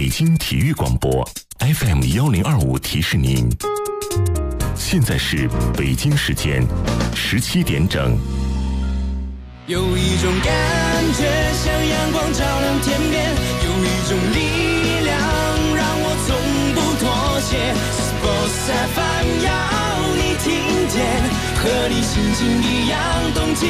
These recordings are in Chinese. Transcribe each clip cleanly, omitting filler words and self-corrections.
北京体育广播 FM1025提示您，现在是北京时间17点整。 有一种感觉像阳光照亮天边，有一种力量让我从不妥协。Sports FM 要你听见，和你心情一样动起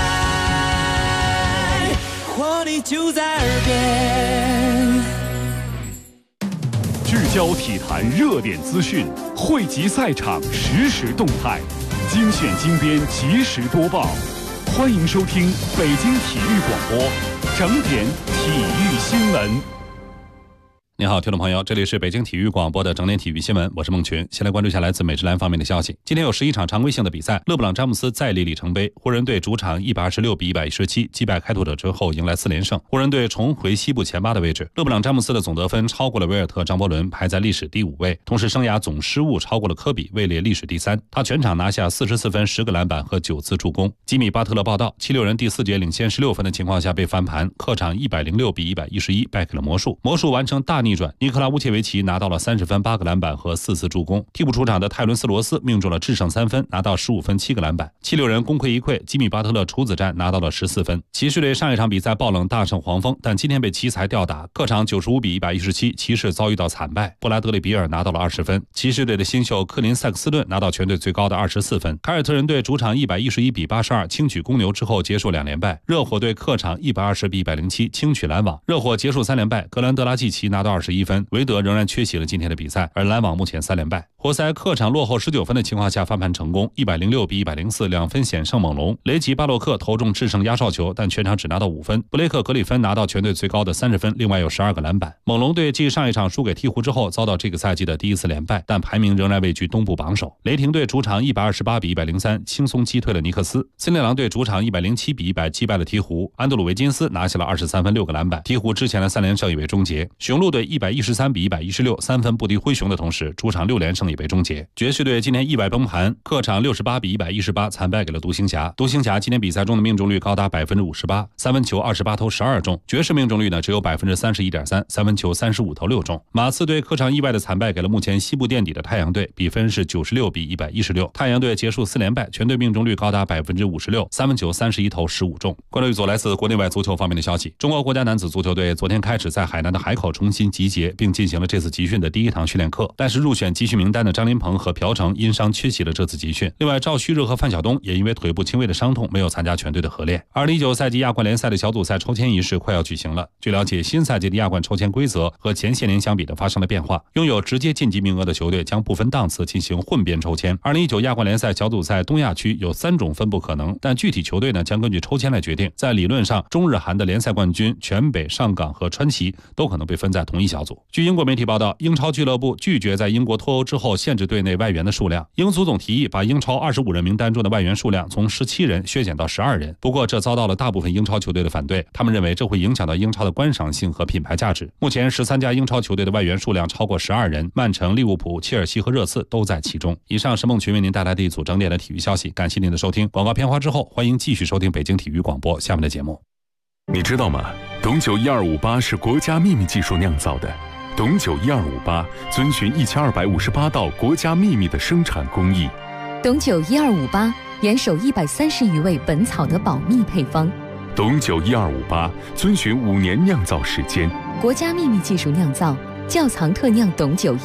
来，活力就在耳边。 聚焦体坛热点资讯，汇集赛场实时动态，精选精编及时播报。欢迎收听北京体育广播整点体育新闻。 你好，听众朋友，这里是北京体育广播的整点体育新闻，我是孟群。先来关注一下来自美职篮方面的消息。今天有11场常规性的比赛，勒布朗詹姆斯再立里程碑，湖人队主场126比117击败开拓者之后迎来4连胜，湖人队重回西部前8的位置。勒布朗詹姆斯的总得分超过了维尔特、张伯伦，排在历史第5位，同时生涯总失误超过了科比，位列历史第3。他全场拿下44分、10个篮板和9次助攻。吉米巴特勒报道，76人第4节领先16分的情况下被翻盘，客场106比111败给了魔术，魔术完成大逆转，尼克拉乌切维奇拿到了30分、8个篮板和4次助攻。替补出场的泰伦斯罗斯命中了制胜3分，拿到15分、7个篮板。76人功亏一篑，吉米巴特勒处子战拿到了14分。骑士队上一场比赛爆冷大胜黄蜂，但今天被奇才吊打，客场95比117，骑士遭遇到惨败。布拉德利比尔拿到了20分，骑士队的新秀克林塞克斯顿拿到全队最高的24分。凯尔特人队主场111比82轻取公牛之后结束2连败。热火队客场120比107轻取篮网，热火结束3连败，格兰德拉季奇拿到21分，韦德仍然缺席了今天的比赛，而篮网目前3连败。活塞客场落后19分的情况下翻盘成功，106比104，两分险胜猛龙。雷吉巴洛克投中制胜压哨球，但全场只拿到5分。布雷克格里芬拿到全队最高的30分，另外有12个篮板。猛龙队继上一场输给鹈鹕之后，遭到这个赛季的第1次连败，但排名仍然位居东部榜首。雷霆队主场128比103轻松击退了尼克斯。森林狼队主场107比100击败了鹈鹕，安德鲁维金斯拿下了23分、6个篮板。鹈鹕之前的3连胜已被终结。雄鹿队113比1163分不敌灰熊的同时，主场6连胜也被终结。爵士队今天意外崩盘，客场68比118惨败给了独行侠。独行侠今天比赛中的命中率高达 58%， 三分球28投12中，爵士命中率呢只有 31.3%， 三分球35投6中。马刺队客场意外的惨败给了目前西部垫底的太阳队，比分是96比116。太阳队结束4连败，全队命中率高达 56%， 三分球31投15中。关注一组来自国内外足球方面的消息，中国国家男子足球队昨天开始在海南的海口重新集结，并进行了这次集训的第1堂训练课，但是入选集训名单的张琳芃和朴成因伤缺席了这次集训。另外赵旭日和范晓东也因为腿部轻微的伤痛没有参加全队的合练。2019赛季亚冠联赛的小组赛抽签仪式快要举行了。据了解，新赛季的亚冠抽签规则和前些年相比的发生了变化，拥有直接晋级名额的球队将不分档次进行混编抽签。2019亚冠联赛小组赛东亚区有3种分布可能，但具体球队呢将根据抽签来决定。在理论上，中日韩的联赛冠军全北、上港和川崎都可能被分在同一小组。据英国媒体报道，英超俱乐部拒绝在英国脱欧之后限制队内外援的数量。英足总提议把英超25人名单中的外援数量从17人削减到12人，不过这遭到了大部分英超球队的反对，他们认为这会影响到英超的观赏性和品牌价值。目前13家英超球队的外援数量超过12人，曼城、利物浦、切尔西和热刺都在其中。以上是孟群为您带来的一组整点的体育消息，感谢您的收听。广告片花之后，欢迎继续收听北京体育广播下面的节目。 你知道吗？董酒1258是国家秘密技术酿造的。董酒1258遵循1258道国家秘密的生产工艺。 董酒1258严守130余味本草的保密配方。 董酒1258遵循5年酿造时间， 国家秘密技术酿造，窖藏特酿董酒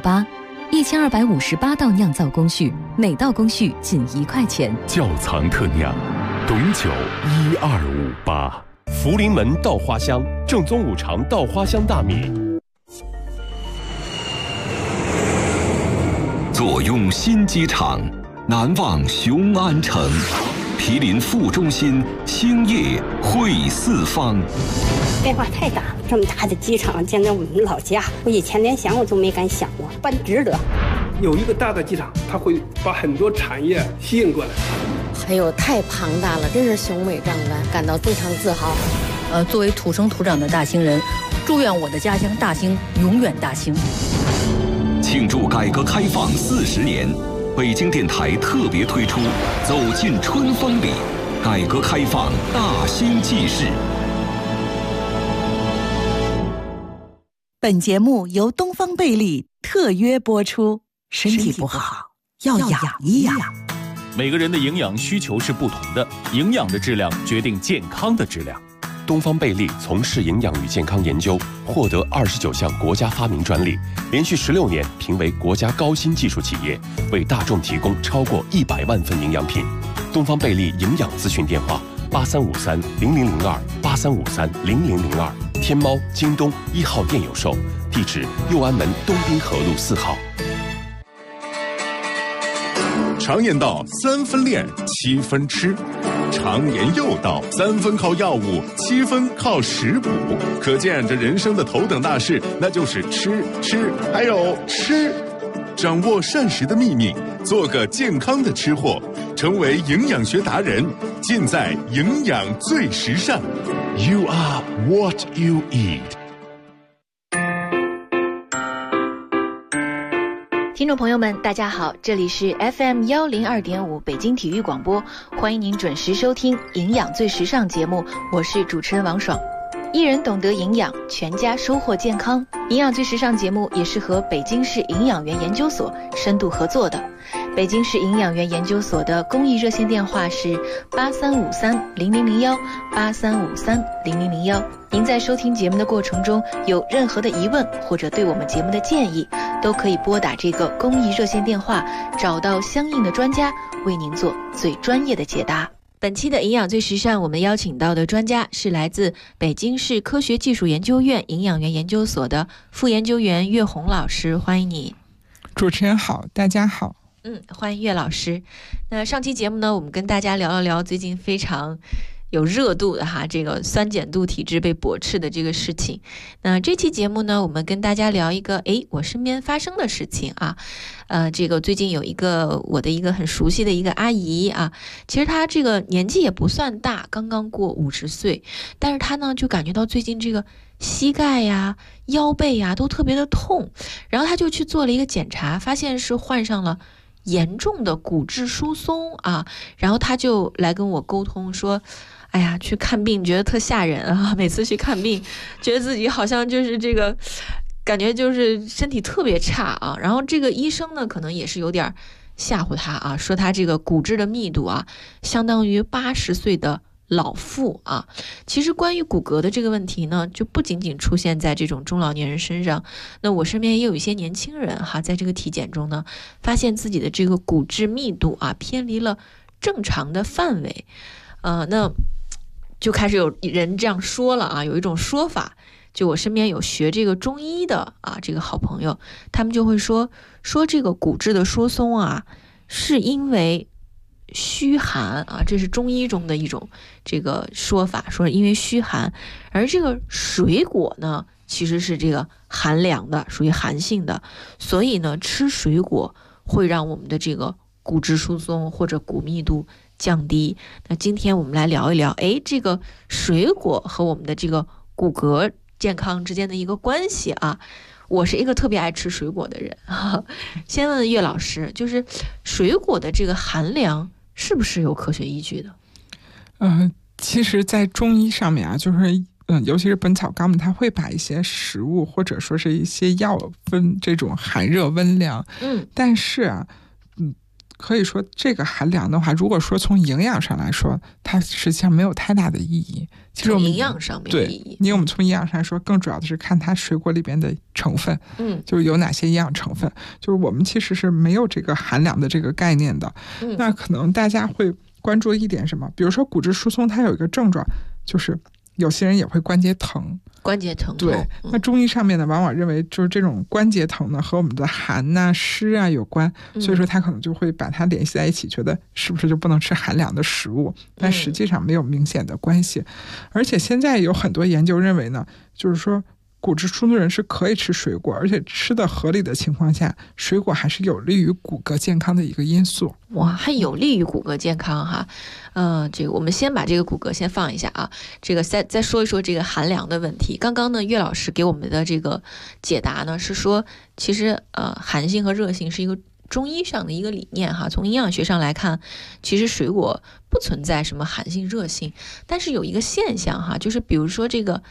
1258，1258道酿造工序，每道工序仅1块钱。 窖藏特酿，董酒1258。 福临门稻花香，正宗五常稻花香大米。 坐拥新机场，难忘雄安城，毗邻副中心，兴业汇四方。 变化太大了，这么大的机场建在我们老家，我以前连想我都没敢想过，办值得。 有一个大的机场，它会把很多产业吸引过来。 哎呦，太庞大了，真是雄伟壮观，感到非常自豪。 作为土生土长的大兴人，祝愿我的家乡大兴永远大兴。 庆祝改革开放40年，北京电台特别推出《走进春风里》，改革开放大兴纪事。 本节目由东方贝利特约播出，身体不好要养一养。 每个人的营养需求是不同的，营养的质量决定健康的质量。 东方贝利从事营养与健康研究，获得29项国家发明专利，连续16年评为国家高新技术企业，为大众提供超过100万份营养品。东方贝利营养咨询电话83530002，83530002，天猫、京东1号店有售，地址右安门东滨河路4号。 常言道3分练7分吃，常言又道3分靠药物7分靠食补，可见这人生的头等大事那就是吃还有吃。掌握膳食的秘密，做个健康的吃货，成为营养学达人，尽在营养最时尚。 You are what you eat。 听众朋友们大家好，这里是 FM 102.5北京体育广播，欢迎您准时收听营养最时尚节目，我是主持人王爽。一人懂得营养，全家收获健康。营养最时尚节目也是和北京市营养员研究所深度合作的。北京市营养员研究所的公益热线电话是83530001，83530001。您在收听节目的过程中有任何的疑问或者对我们节目的建议，都可以拨打这个公益热线电话，找到相应的专家为您做最专业的解答。本期的营养最时尚，我们邀请到的专家是来自北京市科学技术研究院营养员研究所的副研究员岳红老师，欢迎你。 主持人好，大家好。 欢迎岳老师。那上期节目呢，我们跟大家聊了聊最近非常有热度的这个酸碱度体质被驳斥的这个事情。那这期节目呢，我们跟大家聊一个我身边发生的事情啊。这个最近有我的一个很熟悉的一个阿姨啊，其实她这个年纪也不算大，刚刚过50岁，但是她呢就感觉到最近这个膝盖呀、腰背呀都特别的痛，然后她就去做了一个检查，发现是患上了严重的骨质疏松啊，然后她就来跟我沟通说，哎呀，去看病觉得特吓人啊！每次去看病，觉得自己好像就是这个，感觉就是身体特别差啊。然后这个医生呢，可能也是有点吓唬他啊，说他这个骨质的密度啊，相当于80岁的老妇啊。其实关于骨骼的这个问题呢，就不仅仅出现在这种中老年人身上，那我身边也有一些年轻人在这个体检中呢，发现自己的这个骨质密度啊偏离了正常的范围，那就开始有人这样说了啊，有一种说法，就我身边有学这个中医的这个好朋友，他们就会说这个骨质的疏松啊，是因为虚寒啊，这是中医中的一种这个说法，说因为虚寒，而这个水果呢，其实是这个寒凉的，属于寒性的，所以呢，吃水果会让我们的这个骨质疏松或者骨密度降低。那今天我们来聊一聊，这个水果和我们的这个骨骼健康之间的一个关系啊。我是一个特别爱吃水果的人啊。先问岳老师，就是水果的这个寒凉是不是有科学依据的？ 其实在中医上面啊，就是尤其是《本草纲目》，它会把一些食物或者说是一些药分这种寒热温凉。但是啊，可以说这个寒凉的话，如果说从营养上来说，它实际上没有太大的意义。其实我们营养上没有意义， 因为我们从营养上来说，更主要的是看它水果里边的成分，就是有哪些营养成分。就是我们其实是没有这个寒凉的这个概念的。那可能大家会关注一点什么？比如说骨质疏松，它有一个症状，就是有些人也会关节疼。 关节疼痛， 对，那中医上面呢，往往认为就是这种关节疼呢和我们的寒呐、湿啊有关，所以说他可能就会把它联系在一起，觉得是不是就不能吃寒凉的食物？但实际上没有明显的关系。而且现在有很多研究认为呢，就是说骨质疏松人是可以吃水果，而且吃的合理的情况下，水果还是有利于骨骼健康的一个因素。 哇，还有利于骨骼健康哈。这个我们先把这个骨骼先放一下啊，这个再说一说这个寒凉的问题。刚刚呢，岳老师给我们的这个解答呢是说，其实寒性和热性是一个中医上的一个理念哈。从营养学上来看，其实水果不存在什么寒性热性，但是有一个现象哈，就是比如说这个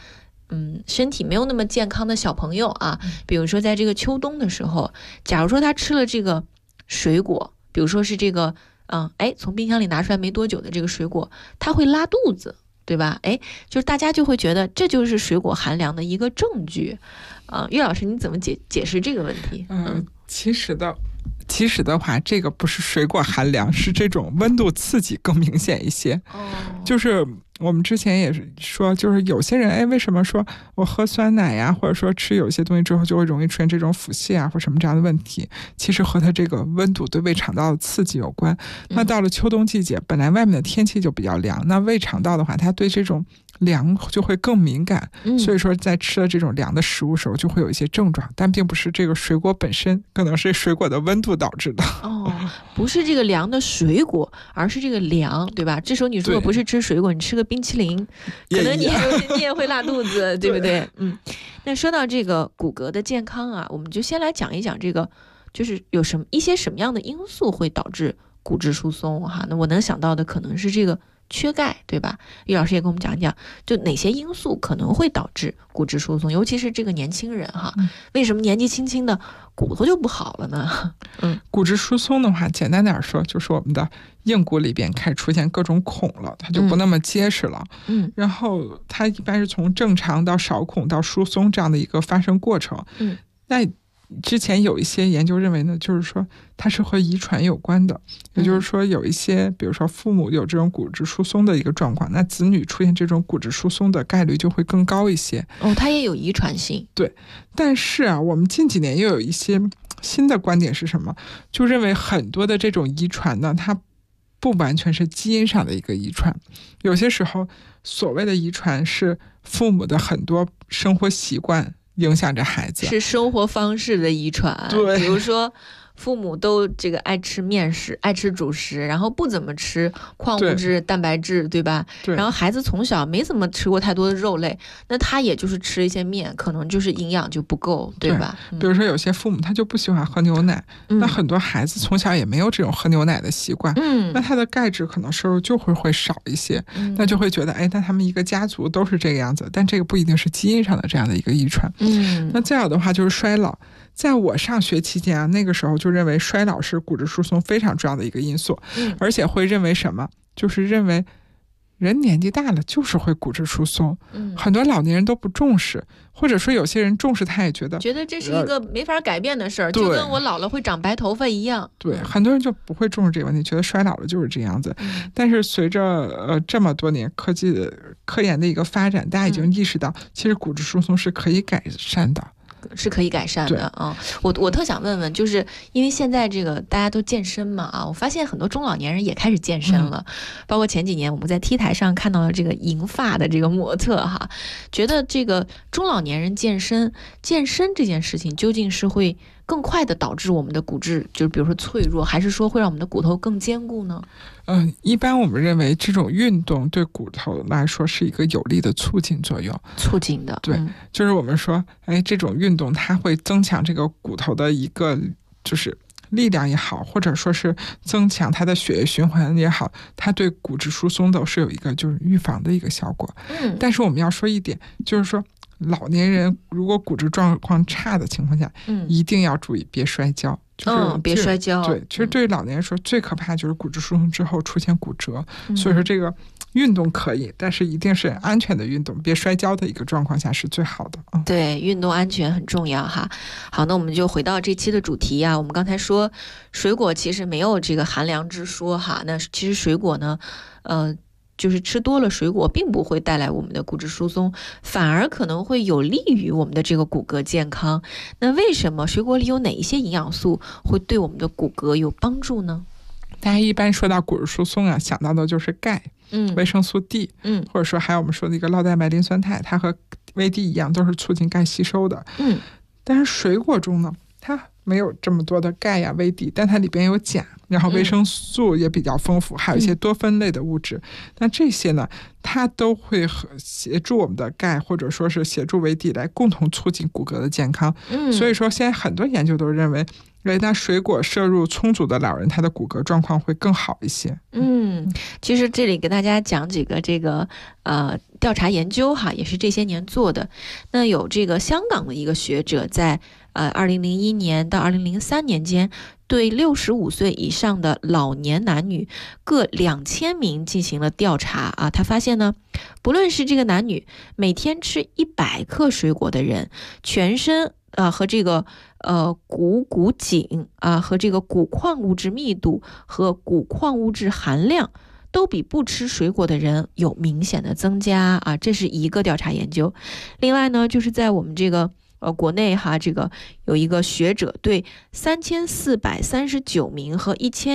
身体没有那么健康的小朋友啊，比如说在这个秋冬的时候，假如说他吃了这个水果，比如说是这个从冰箱里拿出来没多久的这个水果，他会拉肚子，对吧？就是大家就会觉得这就是水果寒凉的一个证据。岳老师，你怎么解释这个问题？ 其实的话，这个不是水果寒凉，是这种温度刺激更明显一些。就是我们之前也是说，就是有些人为什么说我喝酸奶呀，或者说吃有些东西之后就会容易出现这种腹泻啊或什么这样的问题，其实和它这个温度对胃肠道的刺激有关。那到了秋冬季节，本来外面的天气就比较凉，那胃肠道的话，它对这种凉就会更敏感，所以说在吃了这种凉的食物时候就会有一些症状，但并不是这个水果本身，可能是水果的温度导致的。 不是这个凉的水果，而是这个凉，对吧？这时候你如果不是吃水果，你吃个冰淇淋，可能你也会拉肚子，对不对？那说到这个骨骼的健康啊，我们就先来讲一讲这个，就是有一些什么样的因素会导致骨质疏松哈？那我能想到的可能是这个缺钙，对吧？于老师也跟我们讲一讲，就哪些因素可能会导致骨质疏松，尤其是这个年轻人哈，为什么年纪轻轻的骨头就不好了呢？ 骨质疏松的话，简单点说，就是我们的硬骨里边开始出现各种孔了，它就不那么结实了。然后它一般是从正常到少孔到疏松这样的一个发生过程。那之前有一些研究认为呢，就是说它是和遗传有关的，也就是说有一些比如说父母有这种骨质疏松的一个状况，那子女出现这种骨质疏松的概率就会更高一些。 它也有遗传性。 对，但是啊，我们近几年又有一些新的观点是什么？就认为很多的这种遗传呢，它不完全是基因上的一个遗传，有些时候所谓的遗传是父母的很多生活习惯影响着孩子， 是生活方式的遗传。 对， 比如说父母都这个爱吃面食，爱吃主食，然后不怎么吃矿物质、蛋白质，对吧？ 对。 然后孩子从小没怎么吃过太多的肉类，那他也就是吃一些面，可能就是营养就不够，对吧？ 比如说有些父母他就不喜欢喝牛奶，那很多孩子从小也没有这种喝牛奶的习惯，那他的钙质可能摄入就会少一些，那就会觉得那他们一个家族都是这个样子，但这个不一定是基因上的这样的一个遗传。那再有的话就是衰老。在我上学期间啊，那个时候就认为衰老是骨质疏松非常重要的一个因素，而且会认为什么？就是认为人年纪大了就是会骨质疏松，很多老年人都不重视，或者说有些人重视，他也觉得这是一个没法改变的事儿，就跟我老了会长白头发一样。 对，很多人就不会重视这个问题，觉得衰老了就是这样子。但是随着这么多年科研的一个发展，大家已经意识到，其实骨质疏松是可以改善的。 是可以改善的啊！我特想问问，就是因为现在这个大家都健身嘛啊，我发现很多中老年人也开始健身了，包括前几年我们在 T 台上看到了这个银发的这个模特哈，觉得这个中老年人健身这件事情究竟是会更快的导致我们的骨质，就是比如说脆弱，还是说会让我们的骨头更坚固呢？ 一般我们认为这种运动对骨头来说是一个有利的促进作用。 促进的， 对，就是我们说，这种运动它会增强这个骨头的一个就是力量也好，或者说是增强它的血液循环也好，它对骨质疏松都是有一个就是预防的一个效果。但是我们要说一点，就是说老年人如果骨质状况差的情况下，一定要注意别摔跤。 别摔跤。 对，其实对于老年人说，最可怕就是骨质疏松之后出现骨折。所以说这个运动可以，但是一定是安全的运动，别摔跤的一个状况下是最好的。 对，运动安全很重要哈。好，那我们就回到这期的主题啊。我们刚才说水果其实没有这个寒凉之说哈。那其实水果呢，就是吃多了水果并不会带来我们的骨质疏松，反而可能会有利于我们的这个骨骼健康。那为什么水果里有哪一些营养素会对我们的骨骼有帮助呢？ 大家一般说到骨质疏松啊，想到的就是钙、维生素 D，或者说还有我们说的一个酪代麦磷酸肽，它和维 D 一样，都是促进钙吸收的。但是水果中呢，它没有这么多的钙呀、维 D， 但它里边有钾，然后维生素也比较丰富，还有一些多酚类的物质。那这些呢，它都会协助我们的钙，或者说是协助维 D 来共同促进骨骼的健康。所以说现在很多研究都认为，那水果摄入充足的老人，他的骨骼状况会更好一些。 其实这里给大家讲几个这个调查研究哈，也是这些年做的。那有这个香港的一个学者在2001年到2003年间，对65岁以上的老年男女各2000名进行了调查啊。他发现呢，不论是这个男女每天吃100克水果的人，全身和这个骨颈和这个骨矿物质密度和骨矿物质含量都比不吃水果的人有明显的增加啊，这是一个调查研究。另外呢，就是在我们这个国内哈，这个有一个学者对3439名和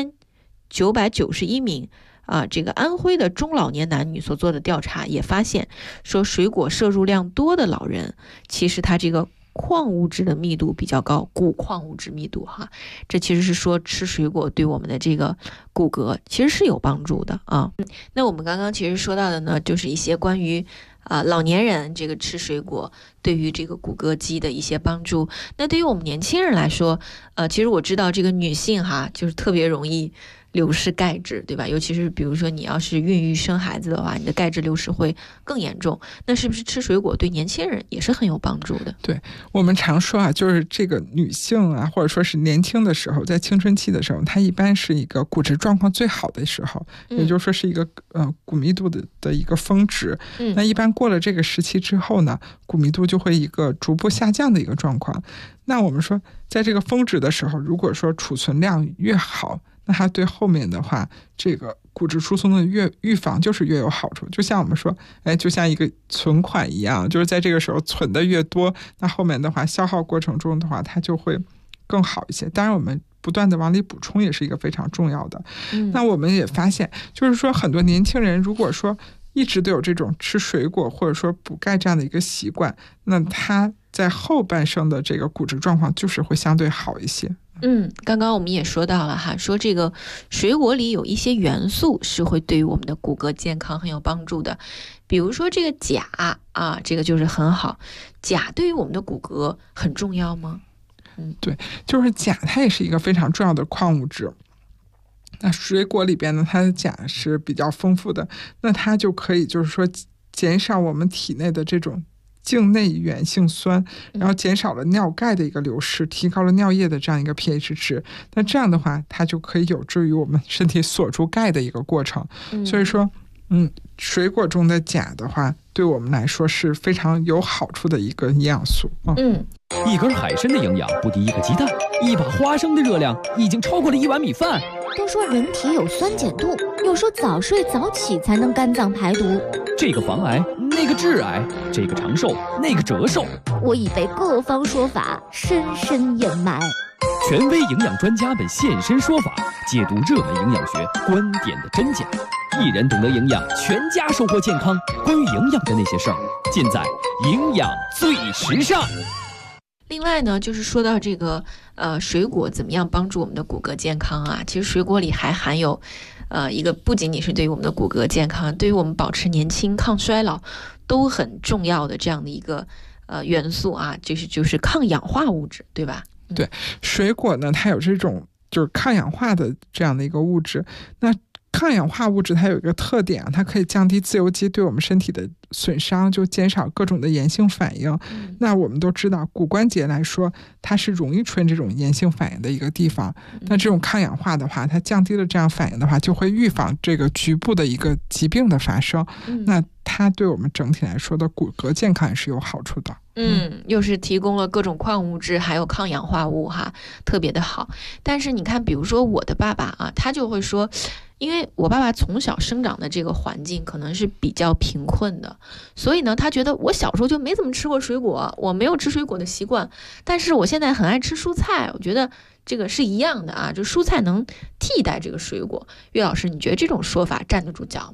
1991名这个安徽的中老年男女所做的调查，也发现说水果摄入量多的老人，其实他这个矿物质的密度比较高，骨矿物质密度哈，这其实是说吃水果对我们的这个骨骼其实是有帮助的啊。那我们刚刚其实说到的呢，就是一些关于老年人这个吃水果对于这个骨骼肌的一些帮助。那对于我们年轻人来说，其实我知道这个女性哈，就是特别容易流失钙质，对吧？尤其是比如说你要是孕育生孩子的话，你的钙质流失会更严重。那是不是吃水果对年轻人也是很有帮助的？ 对，我们常说就是这个女性或者说是年轻的时候，在青春期的时候，她一般是一个骨质状况最好的时候，也就是说是一个骨密度的一个峰值。那一般过了这个时期之后呢，骨密度就会一个逐步下降的一个状况。那我们说，在这个峰值的时候，如果说储存量越好，那它对后面的话，这个骨质疏松的预防就是越有好处。就像我们说，就像一个存款一样，就是在这个时候存的越多，那后面的话消耗过程中的话，它就会更好一些。当然我们不断的往里补充也是一个非常重要的。那我们也发现，就是说很多年轻人如果说一直都有这种吃水果或者说补钙这样的一个习惯，那他在后半生的这个骨质状况就是会相对好一些。 刚刚我们也说到了哈，说这个水果里有一些元素是会对于我们的骨骼健康很有帮助的，比如说这个钾这个就是很好。钾对于我们的骨骼很重要吗？ 对，就是钾它也是一个非常重要的矿物质。那水果里边呢，它的钾是比较丰富的，那它就可以就是说减少我们体内的这种境内源性酸，然后减少了尿钙的一个流失，提高了尿液的这样一个 pH 值。那这样的话，它就可以有助于我们身体锁住钙的一个过程。所以说，水果中的钾的话，对我们来说是非常有好处的一个营养素。 一根海参的营养不敌一个鸡蛋，一把花生的热量已经超过了1碗米饭。 都说人体有酸碱度，又说早睡早起才能肝脏排毒。 这个防癌，那个致癌，这个长寿，那个折寿。 我已被各方说法深深掩埋。 权威营养专家们现身说法，解读热门营养学观点的真假。一人懂得营养，全家收获健康。关于营养的那些事儿，尽在营养最时尚。 另外呢，就是说到这个水果怎么样帮助我们的骨骼健康啊？其实水果里还含有一个不仅仅是对于我们的骨骼健康，对于我们保持年轻、抗衰老都很重要的这样的一个元素啊，就是抗氧化物质，对吧？ 对，水果呢，它有这种就是抗氧化的这样的一个物质。那抗氧化物质它有一个特点它可以降低自由基对我们身体的损伤，就减少各种的炎性反应。那我们都知道，骨关节来说，它是容易出现这种炎性反应的一个地方。那这种抗氧化的话，它降低了这样反应的话，就会预防这个局部的一个疾病的发生。那它对我们整体来说的骨骼健康也是有好处的。 又是提供了各种矿物质还有抗氧化物哈，特别的好。但是你看，比如说我的爸爸啊，他就会说，因为我爸爸从小生长的这个环境可能是比较贫困的，所以呢，他觉得我小时候就没怎么吃过水果，我没有吃水果的习惯。但是我现在很爱吃蔬菜，我觉得这个是一样的啊，就蔬菜能替代这个水果。岳老师，你觉得这种说法站得住脚吗？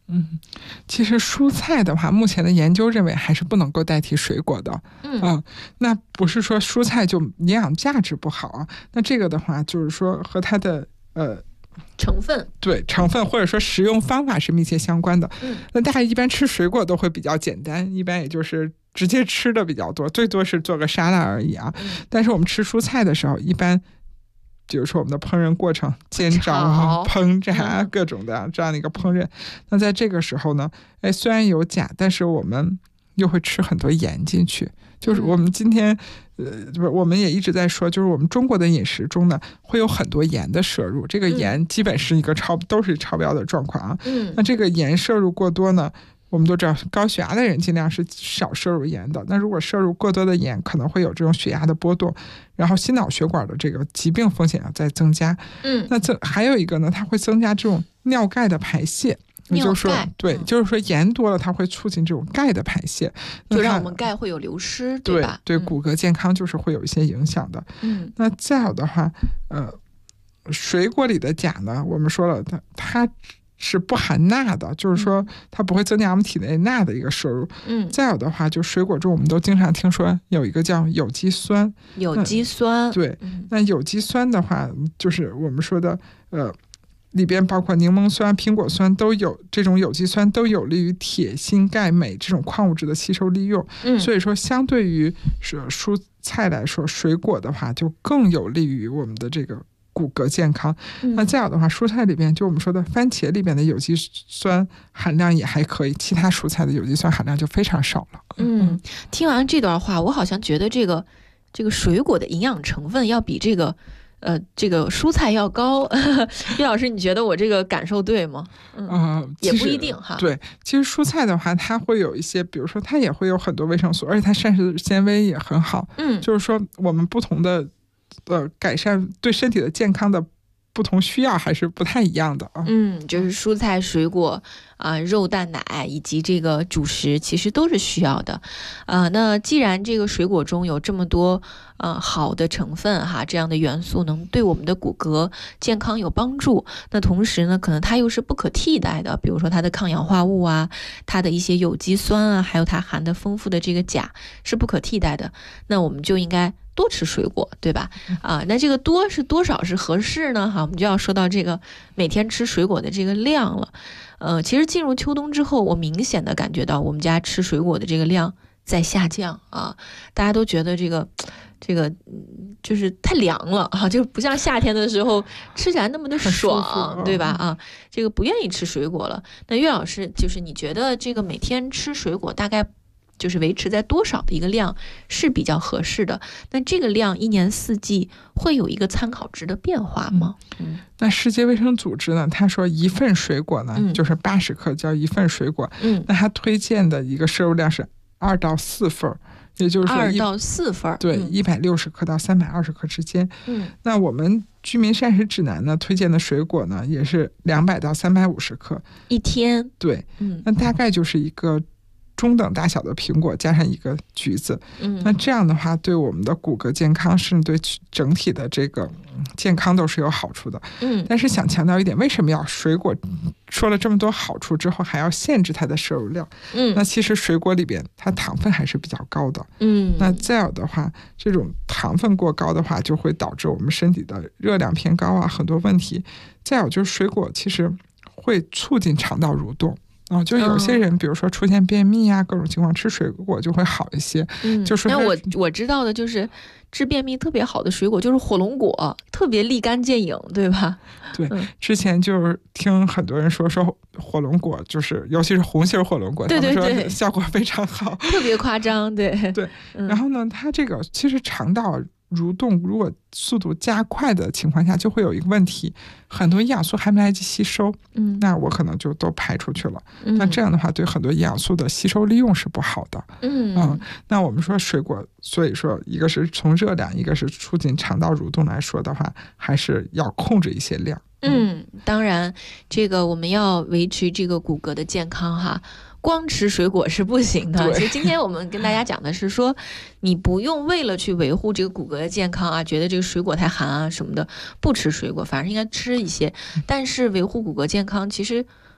其实蔬菜的话，目前的研究认为还是不能够代替水果的。那不是说蔬菜就营养价值不好啊，那这个的话就是说和它的成分， 对成分或者说食用方法是密切相关的。那大家一般吃水果都会比较简单，一般也就是直接吃的比较多，最多是做个沙拉而已啊。但是我们吃蔬菜的时候，一般比如说我们的烹饪过程，煎炸、烹炸各种的这样的一个烹饪，那在这个时候呢，虽然有钾，但是我们又会吃很多盐进去。就是我们今天，我们也一直在说，就是我们中国的饮食中呢，会有很多盐的摄入，这个盐基本是一个都是超标的状况啊。那这个盐摄入过多呢，我们都知道高血压的人尽量是少摄入盐的，那如果摄入过多的盐，可能会有这种血压的波动，然后心脑血管的这个疾病风险在增加。那还有一个呢，它会增加这种尿钙的排泄。也就是说，对，就是说盐多了，它会促进这种钙的排泄， 就让我们钙会有流失，对吧？ 对，骨骼健康就是会有一些影响的。那再有的话，水果里的钾呢，我们说了，它是不含钠的，就是说它不会增加我们体内钠的一个摄入。再有的话，就水果中我们都经常听说有一个叫有机酸。 有机酸， 对，那有机酸的话，就是我们说的里边包括柠檬酸、苹果酸都有，这种有机酸都有利于铁、锌、钙、镁这种矿物质的吸收利用。所以说相对于蔬菜来说，水果的话就更有利于我们的这个骨骼健康。那再有的话，蔬菜里边就我们说的番茄里边的有机酸含量也还可以，其他蔬菜的有机酸含量就非常少了。 听完这段话，我好像觉得这个水果的营养成分要比这个蔬菜要高。叶老师，你觉得我这个感受对吗？也不一定哈。 对，其实蔬菜的话，它会有一些，比如说它也会有很多维生素，而且它膳食纤维也很好。就是说我们不同的改善对身体的健康的不同需要还是不太一样的啊。 就是蔬菜、水果肉、蛋、奶以及这个主食其实都是需要的。那既然这个水果中有这么多好的成分哈，这样的元素能对我们的骨骼健康有帮助，那同时呢，可能它又是不可替代的，比如说它的抗氧化物啊，它的一些有机酸啊，还有它含的丰富的这个钾是不可替代的，那我们就应该多吃水果，对吧？那这个多是多少是合适呢？哈，我们就要说到这个每天吃水果的这个量了。其实进入秋冬之后，我明显的感觉到我们家吃水果的这个量在下降啊，大家都觉得这个就是太凉了啊，就不像夏天的时候吃起来那么的爽，对吧？这个不愿意吃水果了。那岳老师，就是你觉得这个每天吃水果大概就是维持在多少的一个量是比较合适的？那这个量一年四季会有一个参考值的变化吗？ 那世界卫生组织呢，他说一份水果呢，就是80克叫一份水果。那他推荐的一个摄入量是2到4份，也就是说 2到4份， 对，160克到320克之间。那我们居民膳食指南呢推荐的水果呢，也是200到350克一天。 对，那大概就是一个中等大小的苹果加上一个橘子。那这样的话对我们的骨骼健康甚至对整体的这个健康都是有好处的。但是想强调一点，为什么要水果说了这么多好处之后还要限制它的摄入量？那其实水果里边它糖分还是比较高的。那再有的话，这种糖分过高的话就会导致我们身体的热量偏高啊，很多问题。再有就是水果其实会促进肠道蠕动。就有些人比如说出现便秘啊，各种情况吃水果就会好一些。就是那我知道的就是治便秘特别好的水果就是火龙果，特别立竿见影，对吧？ 对，之前就是听很多人说火龙果，就是尤其是红心火龙果， 对对对， 他们说效果非常好， 特别夸张。对对。然后呢，它这个其实肠道蠕动如果速度加快的情况下，就会有一个问题，很多营养素还没来及吸收，那我可能就都排出去了。那这样的话对很多营养素的吸收利用是不好的。那我们说水果，所以说一个是从热量，一个是促进肠道蠕动来说的话，还是要控制一些量。 当然这个我们要维持这个骨骼的健康哈，光吃水果是不行的。其实今天我们跟大家讲的是说，你不用为了去维护这个骨骼的健康啊，觉得这个水果太寒啊什么的，不吃水果，反而应该吃一些。但是维护骨骼健康，其实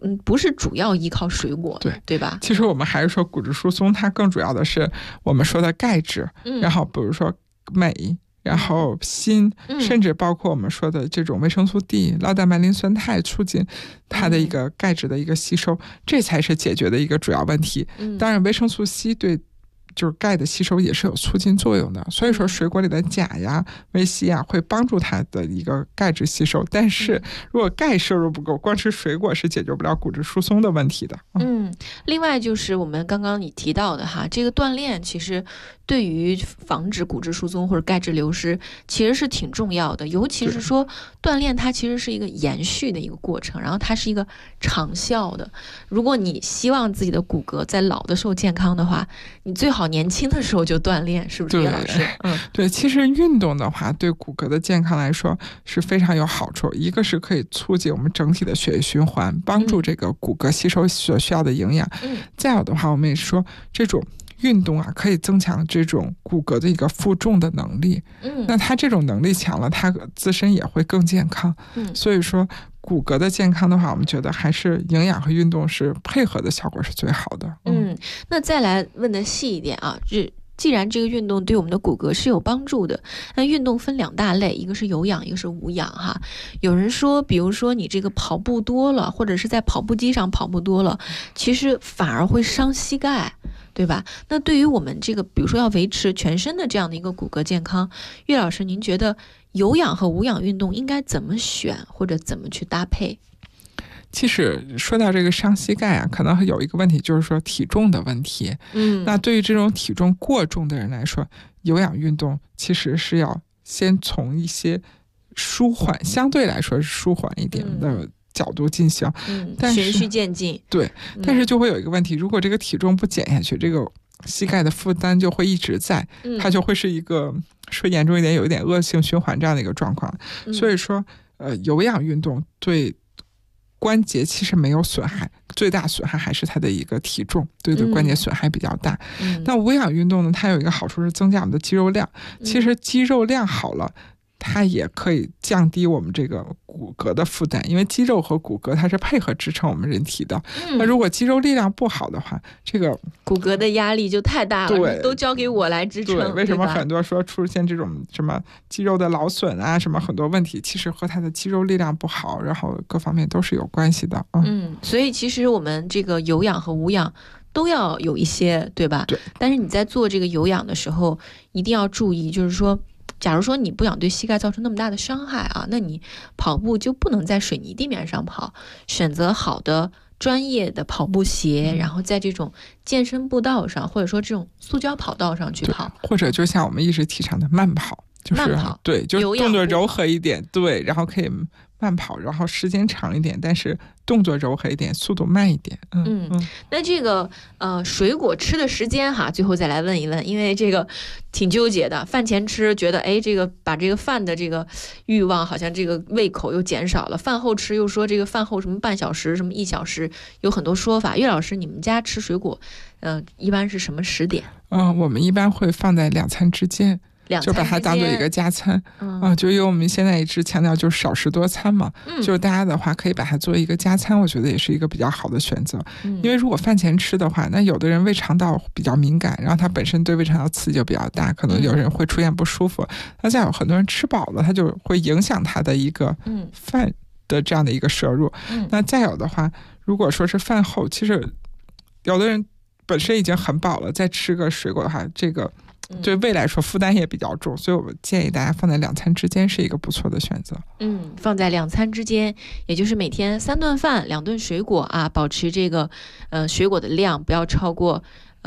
不是主要依靠水果，对吧？ 其实我们还是说骨质疏松，它更主要的是我们说的钙质，然后比如说镁。然后锌，甚至包括我们说的这种维生素 D、酪蛋白磷酸肽，促进它的一个钙质的一个吸收，这才是解决的一个主要问题。当然，维生素 C 对就是钙的吸收也是有促进作用的，所以说水果里的钾呀、维 C 呀会帮助它的一个钙质吸收。但是如果钙摄入不够，光吃水果是解决不了骨质疏松的问题的。 另外就是我们刚刚你提到的哈，这个锻炼其实对于防止骨质疏松或者钙质流失其实是挺重要的，尤其是说锻炼它其实是一个延续的一个过程，然后它是一个长效的。如果你希望自己的骨骼在老的时候健康的话，你最好年轻的时候就锻炼，是不是，叶老师？ 对，其实运动的话对骨骼的健康来说是非常有好处，一个是可以促进我们整体的血液循环，帮助这个骨骼吸收所需要的营养。再有的话，我们也说这种运动啊，可以增强这种骨骼的一个负重的能力。那它这种能力强了，它自身也会更健康。所以说骨骼的健康的话，我们觉得还是营养和运动是配合的效果是最好的。 那再来问的细一点啊，既然这个运动对我们的骨骼是有帮助的，那运动分2大类，一个是有氧，一个是无氧哈。有人说，比如说你这个跑步多了，或者是在跑步机上跑步多了，其实反而会伤膝盖，对吧？那对于我们这个，比如说要维持全身的这样的一个骨骼健康，岳老师您觉得有氧和无氧运动应该怎么选，或者怎么去搭配？ 其实说到这个伤膝盖啊，可能有一个问题，就是说体重的问题。那对于这种体重过重的人来说，有氧运动其实是要先从一些舒缓，相对来说是舒缓一点的角度进行，但是循序渐进。 对，但是就会有一个问题，如果这个体重不减下去，这个膝盖的负担就会一直在，它就会是一个说严重一点，有一点恶性循环这样的一个状况。所以说，有氧运动对关节其实没有损害，最大损害还是它的一个体重，对的关节损害比较大。那无氧运动呢，它有一个好处是增加我们的肌肉量。其实肌肉量好了，它也可以降低我们这个骨骼的负担，因为肌肉和骨骼它是配合支撑我们人体的。那如果肌肉力量不好的话，这个骨骼的压力就太大了， 对， 都交给我来支撑。 对，为什么很多说出现这种什么肌肉的劳损啊，什么很多问题，其实和它的肌肉力量不好，然后各方面都是有关系的。 所以其实我们这个有氧和无氧都要有一些，对吧？ 对。 但是你在做这个有氧的时候，一定要注意，就是说，假如说你不想对膝盖造成那么大的伤害啊，那你跑步就不能在水泥地面上跑，选择好的专业的跑步鞋，然后在这种健身步道上，或者说这种塑胶跑道上去跑， 或者就像我们一直提倡的慢跑，就是慢跑， 对，就是动作柔和一点，对，然后可以慢跑，然后时间长一点，但是动作柔和一点，速度慢一点。 那这个水果吃的时间哈，最后再来问一问，因为这个挺纠结的。饭前吃觉得这个把这个饭的这个欲望好像这个胃口又减少了，饭后吃又说这个饭后什么半小时什么1小时，有很多说法。岳老师，你们家吃水果一般是什么时点？ 我们一般会放在2餐之间。就把它当做一个加餐。就因为我们现在一直强调就是少食多餐嘛，就是大家的话可以把它做一个加餐，我觉得也是一个比较好的选择。因为如果饭前吃的话，那有的人胃肠道比较敏感，然后他本身对胃肠道刺激就比较大，可能有人会出现不舒服。那再有很多人吃饱了，他就会影响他的一个饭的这样的一个摄入。那再有的话，如果说是饭后，其实有的人本身已经很饱了，再吃个水果的话，这个对胃来说负担也比较重，所以我建议大家放在2餐之间是一个不错的选择。 放在2餐之间，也就是每天3顿饭2顿水果啊，保持这个水果的量不要超过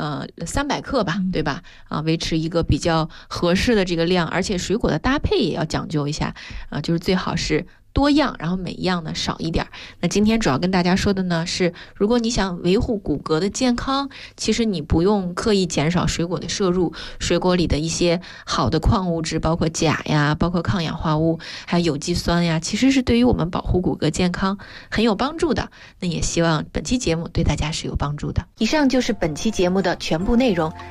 300克吧，对吧？维持一个比较合适的这个量，而且水果的搭配也要讲究一下就是最好是多样，然后每一样呢少一点。那今天主要跟大家说的呢是，如果你想维护骨骼的健康，其实你不用刻意减少水果的摄入，水果里的一些好的矿物质，包括钾呀，包括抗氧化物，还有有机酸呀，其实是对于我们保护骨骼健康很有帮助的。那也希望本期节目对大家是有帮助的。以上就是本期节目的全部内容。